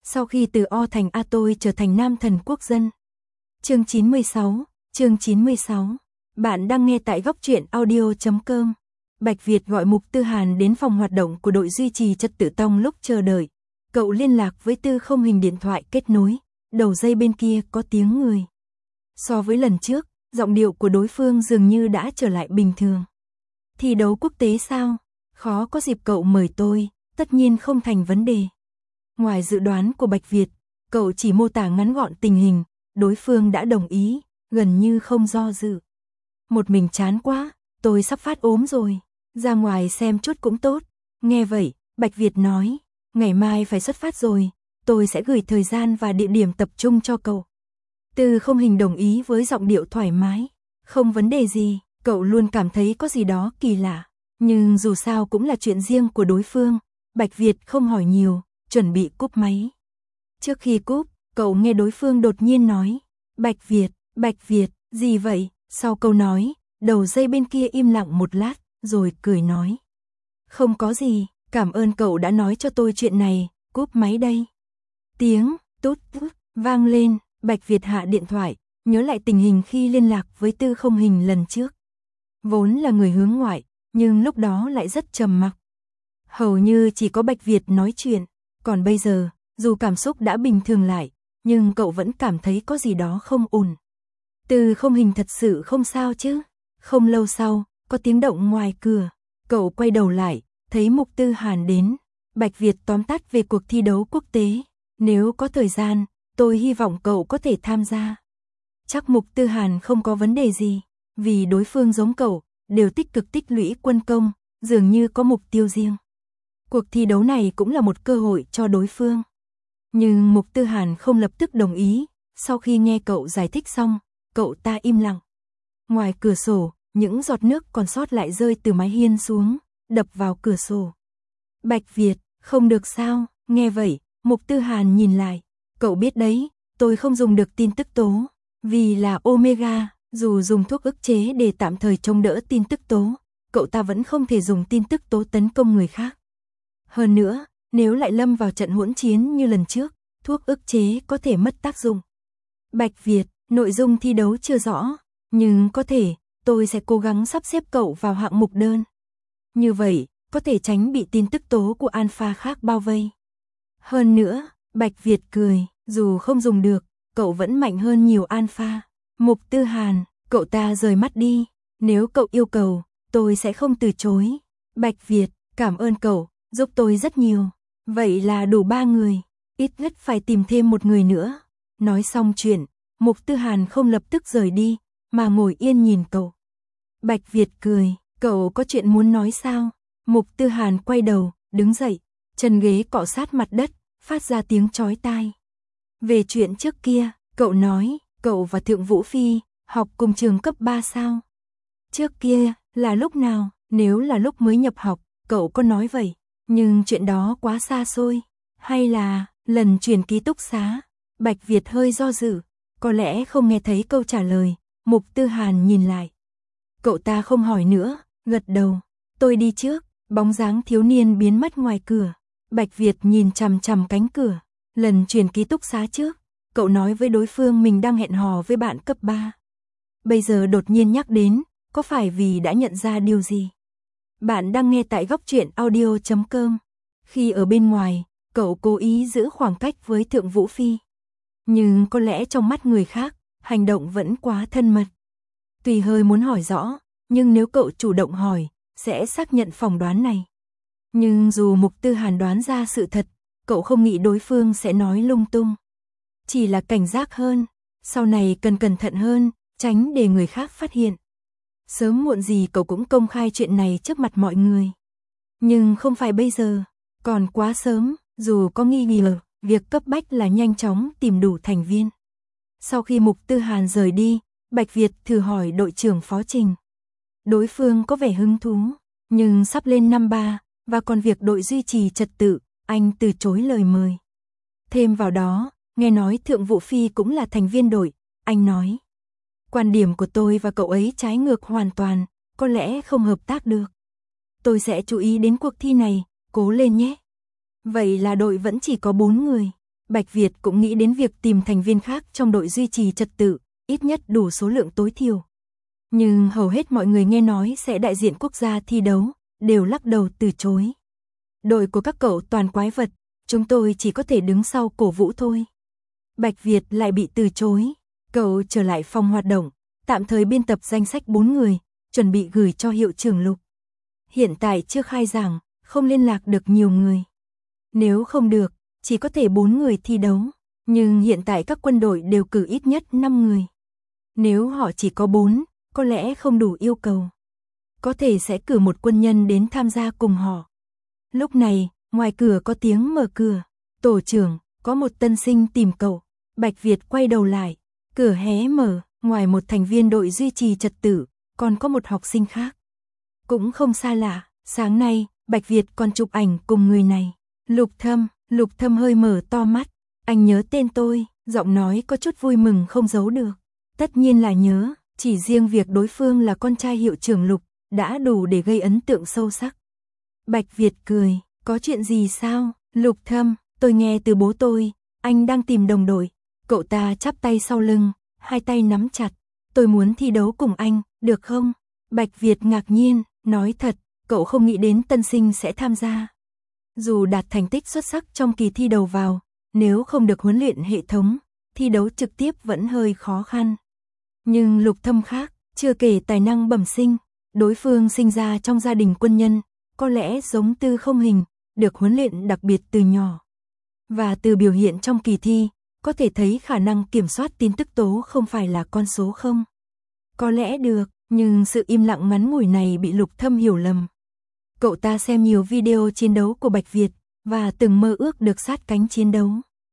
Sau khi từ O thành A tôi trở thành nam thần quốc dân. Chương 96. Bạn đang nghe tại góc truyện audio.com. Bạch Việt gọi Mục Tư Hàn đến phòng hoạt động của đội duy trì trật tự trong lúc chờ đợi. Cậu liên lạc với Tư Không Hình, điện thoại kết nối, đầu dây bên kia có tiếng người. So với lần trước, giọng điệu của đối phương dường như đã trở lại bình thường. Thi đấu quốc tế sao? Khó có dịp cậu mời tôi, tất nhiên không thành vấn đề. Ngoài dự đoán của Bạch Việt, cậu chỉ mô tả ngắn gọn tình hình, đối phương đã đồng ý, gần như không do dự. Một mình chán quá, tôi sắp phát ốm rồi, ra ngoài xem chút cũng tốt. Nghe vậy, Bạch Việt nói, ngày mai phải xuất phát rồi, tôi sẽ gửi thời gian và địa điểm tập trung cho cậu. Tư Không Hình đồng ý với giọng điệu thoải mái, không vấn đề gì, cậu luôn cảm thấy có gì đó kỳ lạ, nhưng dù sao cũng là chuyện riêng của đối phương, Bạch Việt không hỏi nhiều, chuẩn bị cúp máy. Trước khi cúp, cậu nghe đối phương đột nhiên nói, Bạch Việt, gì vậy? Sau câu nói, đầu dây bên kia im lặng một lát, rồi cười nói, không có gì, cảm ơn cậu đã nói cho tôi chuyện này, cúp máy đây. Tiếng tút tút vang lên, Bạch Việt hạ điện thoại, nhớ lại tình hình khi liên lạc với Tư Không Hình lần trước. Vốn là người hướng ngoại, nhưng lúc đó lại rất trầm mặc. Hầu như chỉ có Bạch Việt nói chuyện, còn bây giờ, dù cảm xúc đã bình thường lại, nhưng cậu vẫn cảm thấy có gì đó không ổn. Tư Không Hình thật sự không sao chứ? Không lâu sau, có tiếng động ngoài cửa, cậu quay đầu lại, thấy Mục Tư Hàn đến. Bạch Việt tóm tắt về cuộc thi đấu quốc tế, nếu có thời gian, tôi hy vọng cậu có thể tham gia. Chắc Mục Tư Hàn không có vấn đề gì, vì đối phương giống cậu, đều tích cực tích lũy quân công, dường như có mục tiêu riêng. Cuộc thi đấu này cũng là một cơ hội cho đối phương. Nhưng Mục Tư Hàn không lập tức đồng ý, sau khi nghe cậu giải thích xong, cậu ta im lặng. Ngoài cửa sổ, những giọt nước còn sót lại rơi từ mái hiên xuống, đập vào cửa sổ. Bạch Việt, không được sao? Nghe vậy, Mục Tư Hàn nhìn lại, cậu biết đấy, tôi không dùng được tin tức tố, vì là Omega, dù dùng thuốc ức chế để tạm thời chống đỡ tin tức tố, cậu ta vẫn không thể dùng tin tức tố tấn công người khác. Hơn nữa, nếu lại lâm vào trận hỗn chiến như lần trước, thuốc ức chế có thể mất tác dụng. Bạch Việt, nội dung thi đấu chưa rõ, nhưng có thể, tôi sẽ cố gắng sắp xếp cậu vào hạng mục đơn. Như vậy, có thể tránh bị tin tức tố của alpha khác bao vây. Hơn nữa, Bạch Việt cười, dù không dùng được, cậu vẫn mạnh hơn nhiều alpha. Mục Tư Hàn, cậu ta rời mắt đi, nếu cậu yêu cầu, tôi sẽ không từ chối. Bạch Việt, cảm ơn cậu, giúp tôi rất nhiều. Vậy là đủ 3 người, ít nhất phải tìm thêm một người nữa. Nói xong chuyện, Mục Tư Hàn không lập tức rời đi, mà ngồi yên nhìn cậu. Bạch Việt cười, cậu có chuyện muốn nói sao? Mục Tư Hàn quay đầu, đứng dậy, chân ghế cọ sát mặt đất, phát ra tiếng chói tai. Về chuyện trước kia, cậu nói, cậu và Thượng Vũ Phi, học cùng trường cấp 3 sao? Trước kia, là lúc nào? Nếu là lúc mới nhập học, cậu có nói vậy, nhưng chuyện đó quá xa xôi. Hay là, lần chuyển ký túc xá? Bạch Việt hơi do dự, có lẽ không nghe thấy câu trả lời. Mục Tư Hàn nhìn lại. Cậu ta không hỏi nữa, gật đầu. Tôi đi trước, bóng dáng thiếu niên biến mất ngoài cửa. Bạch Việt nhìn chằm chằm cánh cửa. Lần chuyển ký túc xá trước, cậu nói với đối phương mình đang hẹn hò với bạn cấp 3. Bây giờ đột nhiên nhắc đến, có phải vì đã nhận ra điều gì? Bạn đang nghe tại góc truyện audio.com. Khi ở bên ngoài, cậu cố ý giữ khoảng cách với Thượng Vũ Phi. Nhưng có lẽ trong mắt người khác, hành động vẫn quá thân mật. Tuy hơi muốn hỏi rõ, nhưng nếu cậu chủ động hỏi, sẽ xác nhận phỏng đoán này. Nhưng dù Mục Tư Hàn đoán ra sự thật, cậu không nghĩ đối phương sẽ nói lung tung. Chỉ là cảnh giác hơn, sau này cần cẩn thận hơn, tránh để người khác phát hiện. Sớm muộn gì cậu cũng công khai chuyện này trước mặt mọi người. Nhưng không phải bây giờ, còn quá sớm, dù có nghi ngờ, việc cấp bách là nhanh chóng tìm đủ thành viên. Sau khi Mục Tư Hàn rời đi, Bạch Việt thử hỏi đội trưởng Phó Trình. Đối phương có vẻ hứng thú, nhưng sắp lên năm 3, và còn việc đội duy trì trật tự, anh từ chối lời mời. Thêm vào đó, nghe nói Thượng Vũ Phi cũng là thành viên đội, anh nói. Quan điểm của tôi và cậu ấy trái ngược hoàn toàn, có lẽ không hợp tác được. Tôi sẽ chú ý đến cuộc thi này, cố lên nhé. Vậy là đội vẫn chỉ có 4 người. Bạch Việt cũng nghĩ đến việc tìm thành viên khác trong đội duy trì trật tự, ít nhất đủ số lượng tối thiểu. Nhưng hầu hết mọi người nghe nói sẽ đại diện quốc gia thi đấu, đều lắc đầu từ chối. Đội của các cậu toàn quái vật, chúng tôi chỉ có thể đứng sau cổ vũ thôi. Bạch Việt lại bị từ chối. Cậu trở lại phòng hoạt động, tạm thời biên tập danh sách 4 người, chuẩn bị gửi cho hiệu trưởng Lục. Hiện tại chưa khai giảng, không liên lạc được nhiều người. Nếu không được, chỉ có thể 4 người thi đấu. Nhưng hiện tại các quân đội đều cử ít nhất 5 người. Nếu họ chỉ có 4, có lẽ không đủ yêu cầu. Có thể sẽ cử một quân nhân đến tham gia cùng họ. Lúc này, ngoài cửa có tiếng mở cửa. Tổ trưởng, có một tân sinh tìm cậu. Bạch Việt quay đầu lại. Cửa hé mở, ngoài một thành viên đội duy trì trật tự, còn có một học sinh khác. Cũng không xa lạ, sáng nay, Bạch Việt còn chụp ảnh cùng người này. Lục Thâm hơi mở to mắt. Anh nhớ tên tôi, giọng nói có chút vui mừng không giấu được. Tất nhiên là nhớ, chỉ riêng việc đối phương là con trai hiệu trưởng Lục, đã đủ để gây ấn tượng sâu sắc. Bạch Việt cười, có chuyện gì sao? Lục Thâm, tôi nghe từ bố tôi, anh đang tìm đồng đội. Cậu ta chắp tay sau lưng, hai tay nắm chặt. Tôi muốn thi đấu cùng anh, được không? Bạch Việt ngạc nhiên, nói thật, cậu không nghĩ đến tân sinh sẽ tham gia. Dù đạt thành tích xuất sắc trong kỳ thi đầu vào, nếu không được huấn luyện hệ thống, thi đấu trực tiếp vẫn hơi khó khăn. Nhưng Lục Thâm khác, chưa kể tài năng bẩm sinh, đối phương sinh ra trong gia đình quân nhân, có lẽ giống Tư Không Hình, được huấn luyện đặc biệt từ nhỏ. Và từ biểu hiện trong kỳ thi, có thể thấy khả năng kiểm soát tin tức tố không phải là con số không. Có lẽ được, nhưng sự im lặng ngắn ngủi này bị Lục Thâm hiểu lầm. Cậu ta xem nhiều video chiến đấu của Bạch Việt, và từng mơ ước được sát cánh chiến đấu.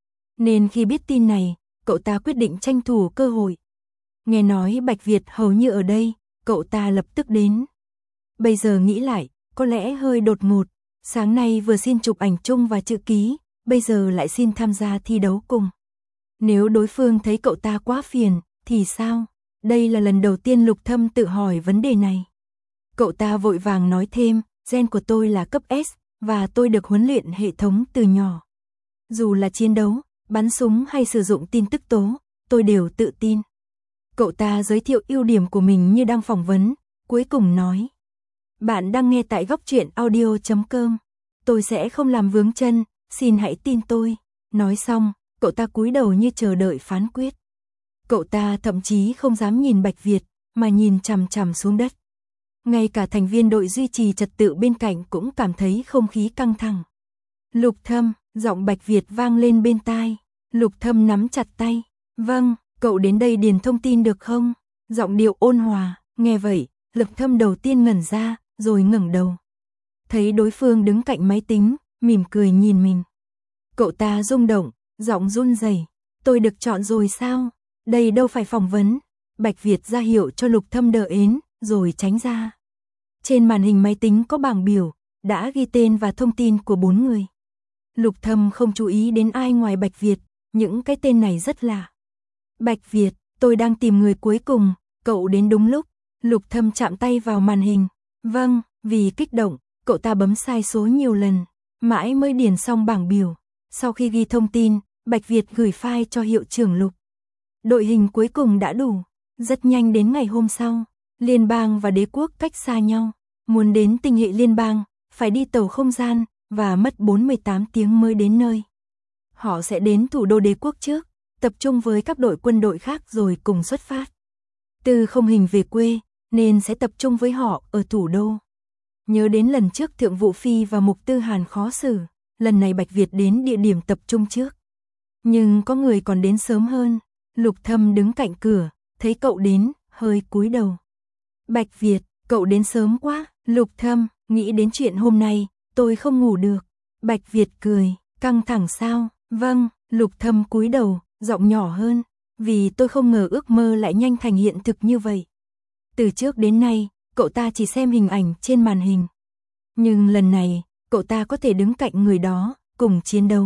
Nên khi biết tin này, cậu ta quyết định tranh thủ cơ hội. Nghe nói Bạch Việt hầu như ở đây, cậu ta lập tức đến. Bây giờ nghĩ lại, có lẽ hơi đột ngột. Sáng nay vừa xin chụp ảnh chung và chữ ký, bây giờ lại xin tham gia thi đấu cùng. Nếu đối phương thấy cậu ta quá phiền, thì sao? Đây là lần đầu tiên Lục Thâm tự hỏi vấn đề này. Cậu ta vội vàng nói thêm, gen của tôi là cấp S, và tôi được huấn luyện hệ thống từ nhỏ. Dù là chiến đấu, bắn súng hay sử dụng tin tức tố, tôi đều tự tin. Cậu ta giới thiệu ưu điểm của mình như đang phỏng vấn, cuối cùng nói. Bạn đang nghe tại Góc Truyện Audio.com. Tôi sẽ không làm vướng chân, xin hãy tin tôi. Nói xong, cậu ta cúi đầu như chờ đợi phán quyết. Cậu ta thậm chí không dám nhìn Bạch Việt, mà nhìn chằm chằm xuống đất. Ngay cả thành viên đội duy trì trật tự bên cạnh cũng cảm thấy không khí căng thẳng. Lục Thâm, giọng Bạch Việt vang lên bên tai. Lục Thâm nắm chặt tay. Vâng, cậu đến đây điền thông tin được không? Giọng điệu ôn hòa, nghe vậy, Lục Thâm đầu tiên ngẩn ra, rồi ngẩng đầu. Thấy đối phương đứng cạnh máy tính, mỉm cười nhìn mình. Cậu ta rung động, giọng run rẩy. Tôi được chọn rồi sao? Đây đâu phải phỏng vấn. Bạch Việt ra hiệu cho Lục Thâm đỡ ến, rồi tránh ra. Trên màn hình máy tính có bảng biểu, đã ghi tên và thông tin của 4 người. Lục Thâm không chú ý đến ai ngoài Bạch Việt, những cái tên này rất lạ. Bạch Việt, tôi đang tìm người cuối cùng, cậu đến đúng lúc. Lục Thâm chạm tay vào màn hình. Vâng, vì kích động, cậu ta bấm sai số nhiều lần, mãi mới điền xong bảng biểu. Sau khi ghi thông tin, Bạch Việt gửi file cho hiệu trưởng Lục. Đội hình cuối cùng đã đủ. Rất nhanh đến ngày hôm sau, liên bang và đế quốc cách xa nhau. Muốn đến tinh hệ liên bang, phải đi tàu không gian, và mất 48 tiếng mới đến nơi. Họ sẽ đến thủ đô đế quốc trước, tập trung với các đội quân đội khác rồi cùng xuất phát. Tư Không Hình về quê, nên sẽ tập trung với họ ở thủ đô. Nhớ đến lần trước Thượng Vũ Phi và Mục Tư Hàn khó xử, lần này Bạch Việt đến địa điểm tập trung trước. Nhưng có người còn đến sớm hơn. Lục Thâm đứng cạnh cửa, thấy cậu đến, hơi cúi đầu. Bạch Việt, cậu đến sớm quá. Lục Thâm, nghĩ đến chuyện hôm nay, tôi không ngủ được. Bạch Việt cười, căng thẳng sao? Vâng. Lục Thâm cúi đầu, giọng nhỏ hơn. Vì tôi không ngờ ước mơ lại nhanh thành hiện thực như vậy. Từ trước đến nay, cậu ta chỉ xem hình ảnh trên màn hình. Nhưng lần này, cậu ta có thể đứng cạnh người đó, cùng chiến đấu.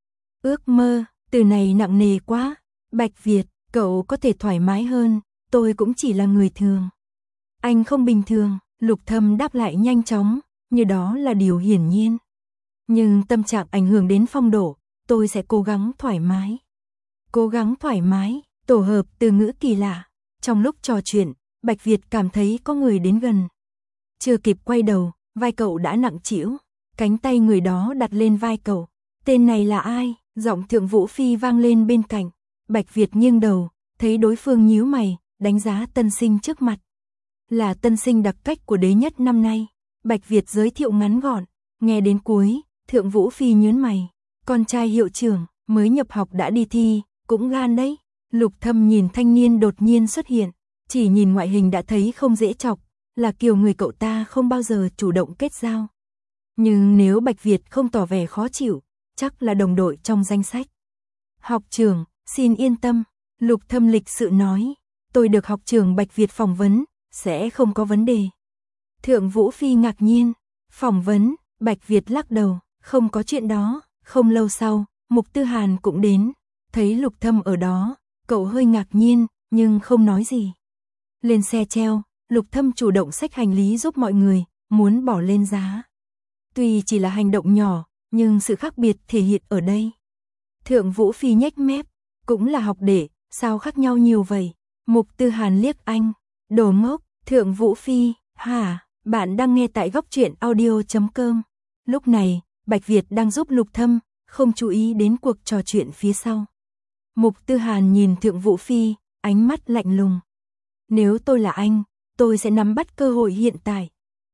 Ước mơ, từ này nặng nề quá. Bạch Việt, cậu có thể thoải mái hơn, tôi cũng chỉ là người thường. Anh không bình thường, Lục Thâm đáp lại nhanh chóng, như đó là điều hiển nhiên. Nhưng tâm trạng ảnh hưởng đến phong độ, tôi sẽ cố gắng thoải mái. Cố gắng thoải mái, tổ hợp từ ngữ kỳ lạ. Trong lúc trò chuyện, Bạch Việt cảm thấy có người đến gần. Chưa kịp quay đầu, vai cậu đã nặng trĩu. Cánh tay người đó đặt lên vai cậu. Tên này là ai? Giọng Thượng Vũ Phi vang lên bên cạnh. Bạch Việt nghiêng đầu, thấy đối phương nhíu mày, đánh giá tân sinh trước mặt. Là tân sinh đặc cách của đế nhất năm nay. Bạch Việt giới thiệu ngắn gọn. Nghe đến cuối, Thượng Vũ Phi nhướng mày. Con trai hiệu trưởng, mới nhập học đã đi thi, cũng gan đấy. Lục Thâm nhìn thanh niên đột nhiên xuất hiện. Chỉ nhìn ngoại hình đã thấy không dễ chọc. Là kiểu người cậu ta không bao giờ chủ động kết giao. Nhưng nếu Bạch Việt không tỏ vẻ khó chịu, chắc là đồng đội trong danh sách. Học trưởng, xin yên tâm. Lục Thâm lịch sự nói. Tôi được học trưởng Bạch Việt phỏng vấn, sẽ không có vấn đề. Thượng Vũ Phi ngạc nhiên. Phỏng vấn, Bạch Việt lắc đầu. Không có chuyện đó. Không lâu sau, Mục Tư Hàn cũng đến. Thấy Lục Thâm ở đó, cậu hơi ngạc nhiên, nhưng không nói gì. Lên xe treo, Lục Thâm chủ động xách hành lý giúp mọi người, muốn bỏ lên giá. Tuy chỉ là hành động nhỏ, nhưng sự khác biệt thể hiện ở đây. Thượng Vũ Phi nhếch mép, cũng là học đệ, sao khác nhau nhiều vậy? Mục Tư Hàn liếc anh, đồ ngốc. Thượng Vũ Phi, hả? Bạn đang nghe tại góc truyện audio.com. Lúc này, Bạch Việt đang giúp Lục Thâm, không chú ý đến cuộc trò chuyện phía sau. Mục Tư Hàn nhìn Thượng Vũ Phi, ánh mắt lạnh lùng. Nếu tôi là anh, tôi sẽ nắm bắt cơ hội hiện tại.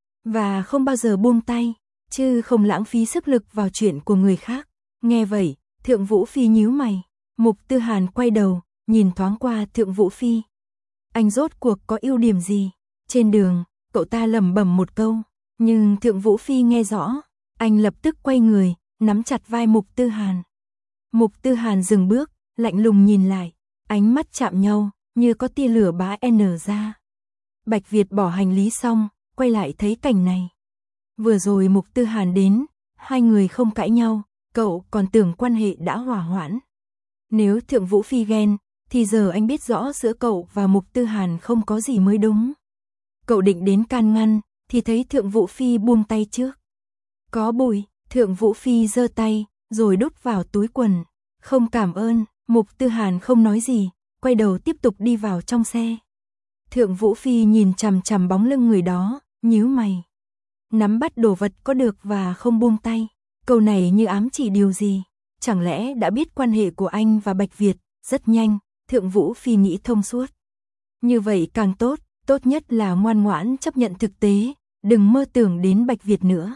Và không bao giờ buông tay, chứ không lãng phí sức lực vào chuyện của người khác. Nghe vậy, Thượng Vũ Phi nhíu mày. Mục Tư Hàn quay đầu, nhìn thoáng qua Thượng Vũ Phi. Anh rốt cuộc có ưu điểm gì? Trên đường, cậu ta lẩm bẩm một câu, nhưng Thượng Vũ Phi nghe rõ. Anh lập tức quay người, nắm chặt vai Mục Tư Hàn. Mục Tư Hàn dừng bước, lạnh lùng nhìn lại, ánh mắt chạm nhau, như có tia lửa bá n ra. Bạch Việt bỏ hành lý xong, quay lại thấy cảnh này. Vừa rồi Mục Tư Hàn đến, hai người không cãi nhau, cậu còn tưởng quan hệ đã hòa hoãn. Nếu Thượng Vũ Phi ghen, thì giờ anh biết rõ giữa cậu và Mục Tư Hàn không có gì mới đúng. Cậu định đến can ngăn, thì thấy Thượng Vũ Phi buông tay trước. Có bụi, Thượng Vũ Phi giơ tay, rồi đút vào túi quần. Không cảm ơn, Mục Tư Hàn không nói gì, quay đầu tiếp tục đi vào trong xe. Thượng Vũ Phi nhìn chằm chằm bóng lưng người đó, nhíu mày. Nắm bắt đồ vật có được và không buông tay. Câu này như ám chỉ điều gì? Chẳng lẽ đã biết quan hệ của anh và Bạch Việt? Rất nhanh, Thượng Vũ Phi nghĩ thông suốt. Như vậy càng tốt, tốt nhất là ngoan ngoãn chấp nhận thực tế, đừng mơ tưởng đến Bạch Việt nữa.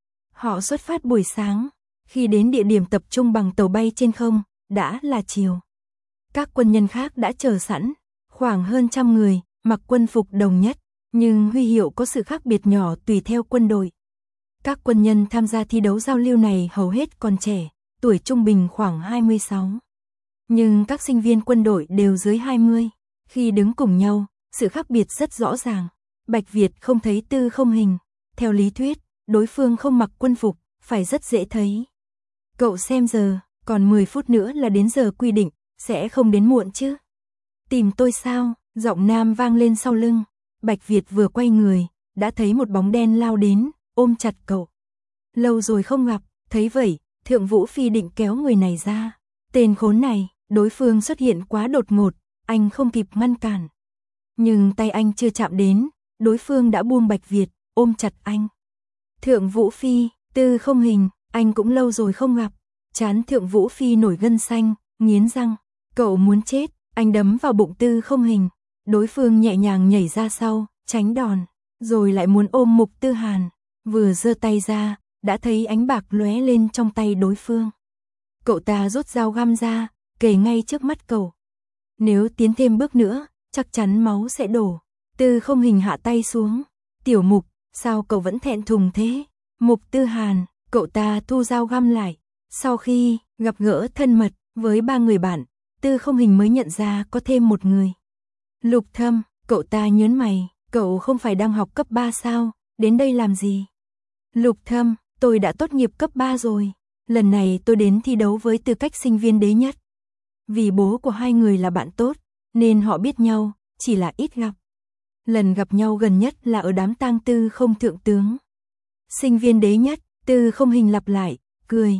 Họ xuất phát buổi sáng, khi đến địa điểm tập trung bằng tàu bay trên không, đã là chiều. Các quân nhân khác đã chờ sẵn, khoảng hơn 100 người, mặc quân phục đồng nhất, nhưng huy hiệu có sự khác biệt nhỏ tùy theo quân đội. Các quân nhân tham gia thi đấu giao lưu này hầu hết còn trẻ, tuổi trung bình khoảng 26. Nhưng các sinh viên quân đội đều dưới 20. Khi đứng cùng nhau, sự khác biệt rất rõ ràng. Bạch Việt không thấy Tư Không Hình. Theo lý thuyết, đối phương không mặc quân phục, phải rất dễ thấy. Cậu xem giờ, còn 10 phút nữa là đến giờ quy định, sẽ không đến muộn chứ? Tìm tôi sao? Giọng nam vang lên sau lưng. Bạch Việt vừa quay người, đã thấy một bóng đen lao đến, ôm chặt cậu. Lâu rồi không gặp, thấy vậy, Thượng Vũ Phi định kéo người này ra. Tên khốn này, đối phương xuất hiện quá đột ngột, anh không kịp ngăn cản. Nhưng tay anh chưa chạm đến, đối phương đã buông Bạch Việt, ôm chặt anh. Thượng Vũ Phi, Tư Không Hình, anh cũng lâu rồi không gặp. Trán Thượng Vũ Phi nổi gân xanh, nghiến răng. Cậu muốn chết, anh đấm vào bụng Tư Không Hình. Đối phương nhẹ nhàng nhảy ra sau, tránh đòn, rồi lại muốn ôm Mục Tư Hàn. Vừa giơ tay ra, đã thấy ánh bạc lóe lên trong tay đối phương. Cậu ta rút dao găm ra, kề ngay trước mắt cậu. Nếu tiến thêm bước nữa, chắc chắn máu sẽ đổ. Tư Không Hình hạ tay xuống. Tiểu Mục, sao cậu vẫn thẹn thùng thế? Mục Tư Hàn, cậu ta thu dao găm lại. Sau khi gặp gỡ thân mật với 3 người bạn, Tư Không Hình mới nhận ra có thêm một người. Lục Thâm, cậu ta nhớn mày, cậu không phải đang học cấp 3 sao, đến đây làm gì? Lục Thâm, tôi đã tốt nghiệp cấp 3 rồi, lần này tôi đến thi đấu với tư cách sinh viên đế nhất. Vì bố của hai người là bạn tốt, nên họ biết nhau, chỉ là ít gặp. Lần gặp nhau gần nhất là ở đám tang Tư Không thượng tướng. Sinh viên đế nhất, Tư Không Hình lặp lại, cười.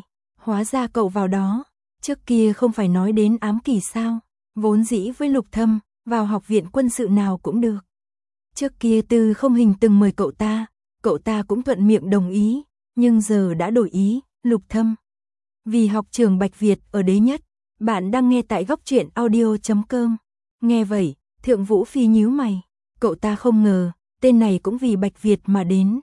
Hóa ra cậu vào đó, trước kia không phải nói đến ám kỷ sao, vốn dĩ với Lục Thâm, vào học viện quân sự nào cũng được. Trước kia Tư Không Hình từng mời cậu ta cũng thuận miệng đồng ý, nhưng giờ đã đổi ý, Lục Thâm. Vì học trường Bạch Việt ở đế nhất, bạn đang nghe tại góc truyện audio.com. Nghe vậy, Thượng Vũ Phi nhíu mày, cậu ta không ngờ, tên này cũng vì Bạch Việt mà đến.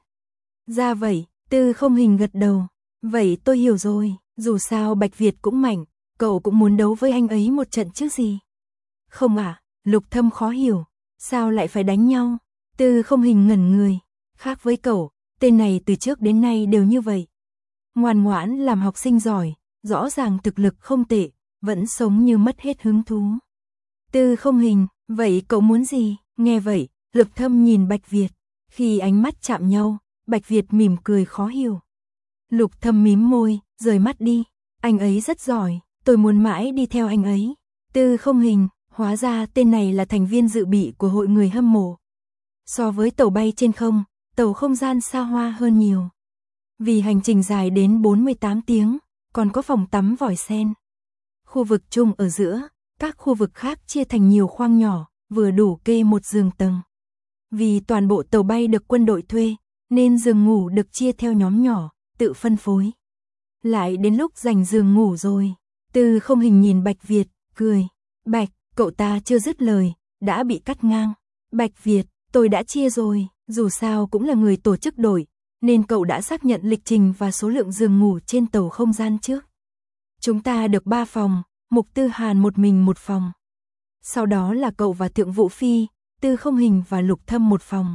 Ra vậy, Tư Không Hình gật đầu, vậy tôi hiểu rồi, dù sao Bạch Việt cũng mạnh, cậu cũng muốn đấu với anh ấy một trận chứ gì. Không à, Lục Thâm khó hiểu, sao lại phải đánh nhau? Tư Không Hình ngẩn người, khác với cậu, tên này từ trước đến nay đều như vậy. Ngoan ngoãn làm học sinh giỏi, rõ ràng thực lực không tệ, vẫn sống như mất hết hứng thú. Tư Không Hình, vậy cậu muốn gì? Nghe vậy, Lục Thâm nhìn Bạch Việt, khi ánh mắt chạm nhau, Bạch Việt mỉm cười khó hiểu. Lục Thâm mím môi, rời mắt đi, anh ấy rất giỏi, tôi muốn mãi đi theo anh ấy. Tư Không Hình, hóa ra tên này là thành viên dự bị của hội người hâm mộ. So với tàu bay trên không, tàu không gian xa hoa hơn nhiều. Vì hành trình dài đến 48 tiếng, còn có phòng tắm vòi sen. Khu vực chung ở giữa, các khu vực khác chia thành nhiều khoang nhỏ, vừa đủ kê một giường tầng. Vì toàn bộ tàu bay được quân đội thuê, nên giường ngủ được chia theo nhóm nhỏ, tự phân phối. Lại đến lúc dành giường ngủ rồi, Tư Không Hình nhìn Bạch Việt, cười. Bạch, cậu ta chưa dứt lời, đã bị cắt ngang. Bạch Việt, tôi đã chia rồi, dù sao cũng là người tổ chức đội, nên cậu đã xác nhận lịch trình và số lượng giường ngủ trên tàu không gian trước. Chúng ta được 3 phòng, Mục Tư Hàn một mình một phòng. Sau đó là cậu và Thượng Vũ Phi, Tư Không Hình và Lục Thâm một phòng.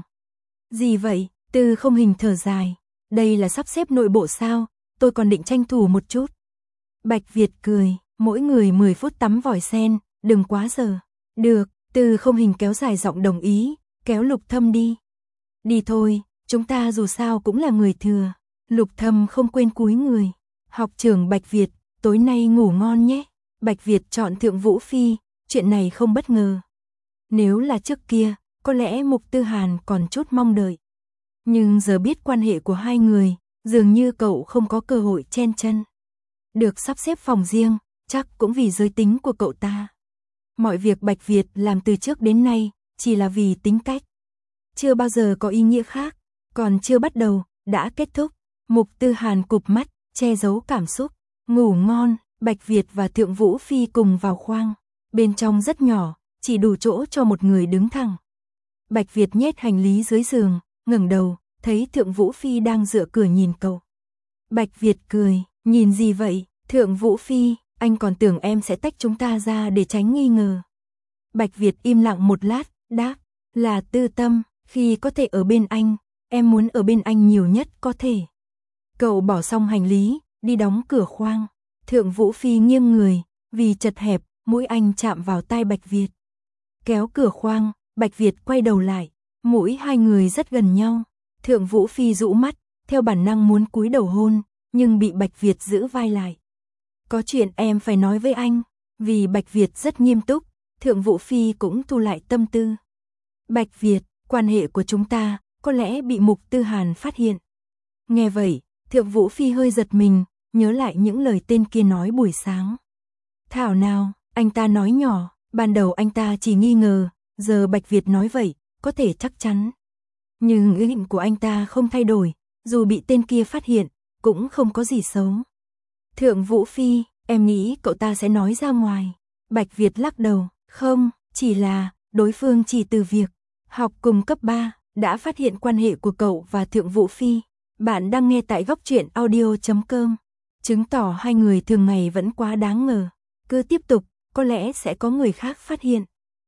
Gì vậy? Tư Không Hình thở dài. Đây là sắp xếp nội bộ sao? Tôi còn định tranh thủ một chút. Bạch Việt cười, mỗi người 10 phút tắm vòi sen, đừng quá giờ. Được, Tư Không Hình kéo dài giọng đồng ý, kéo Lục Thâm đi. Đi thôi, chúng ta dù sao cũng là người thừa. Lục Thâm không quên cúi người. Học trưởng Bạch Việt, tối nay ngủ ngon nhé. Bạch Việt chọn Thượng Vũ Phi, chuyện này không bất ngờ. Nếu là trước kia, có lẽ Mục Tư Hàn còn chút mong đợi. Nhưng giờ biết quan hệ của hai người, dường như cậu không có cơ hội chen chân. Được sắp xếp phòng riêng, chắc cũng vì giới tính của cậu ta. Mọi việc Bạch Việt làm từ trước đến nay, chỉ là vì tính cách. Chưa bao giờ có ý nghĩa khác, còn chưa bắt đầu, đã kết thúc. Mục Tư Hàn cụp mắt, che giấu cảm xúc. Ngủ ngon, Bạch Việt và Thượng Vũ Phi cùng vào khoang. Bên trong rất nhỏ, chỉ đủ chỗ cho một người đứng thẳng. Bạch Việt nhét hành lý dưới giường, ngẩng đầu, thấy Thượng Vũ Phi đang dựa cửa nhìn cậu. Bạch Việt cười, nhìn gì vậy? Thượng Vũ Phi, anh còn tưởng em sẽ tách chúng ta ra để tránh nghi ngờ. Bạch Việt im lặng một lát, đáp, là Tư Tâm, khi có thể ở bên anh, em muốn ở bên anh nhiều nhất có thể. Cậu bỏ xong hành lý, đi đóng cửa khoang. Thượng Vũ Phi nghiêng người, vì chật hẹp, mũi anh chạm vào tai Bạch Việt. Kéo cửa khoang, Bạch Việt quay đầu lại, mũi hai người rất gần nhau. Thượng Vũ Phi rũ mắt, theo bản năng muốn cúi đầu hôn, nhưng bị Bạch Việt giữ vai lại. Có chuyện em phải nói với anh, vì Bạch Việt rất nghiêm túc, Thượng Vũ Phi cũng thu lại tâm tư. Bạch Việt, quan hệ của chúng ta, có lẽ bị Mục Tư Hàn phát hiện. Nghe vậy, Thượng Vũ Phi hơi giật mình, nhớ lại những lời tên kia nói buổi sáng. Thảo nào, anh ta nói nhỏ, ban đầu anh ta chỉ nghi ngờ, giờ Bạch Việt nói vậy, có thể chắc chắn. Nhưng ý định của anh ta không thay đổi, dù bị tên kia phát hiện, cũng không có gì xấu. Thượng Vũ Phi, em nghĩ cậu ta sẽ nói ra ngoài. Bạch Việt lắc đầu, không, chỉ là, đối phương chỉ từ việc học cùng cấp 3, đã phát hiện quan hệ của cậu và Thượng Vũ Phi. Bạn đang nghe tại góc truyện audio.com. Chứng tỏ hai người thường ngày vẫn quá đáng ngờ. Cứ tiếp tục, có lẽ sẽ có người khác phát hiện.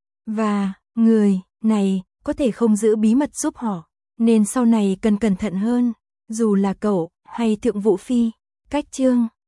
Và, người này, có thể không giữ bí mật giúp họ. Nên sau này cần cẩn thận hơn, dù là cậu, hay Thượng Vũ Phi. Cách chương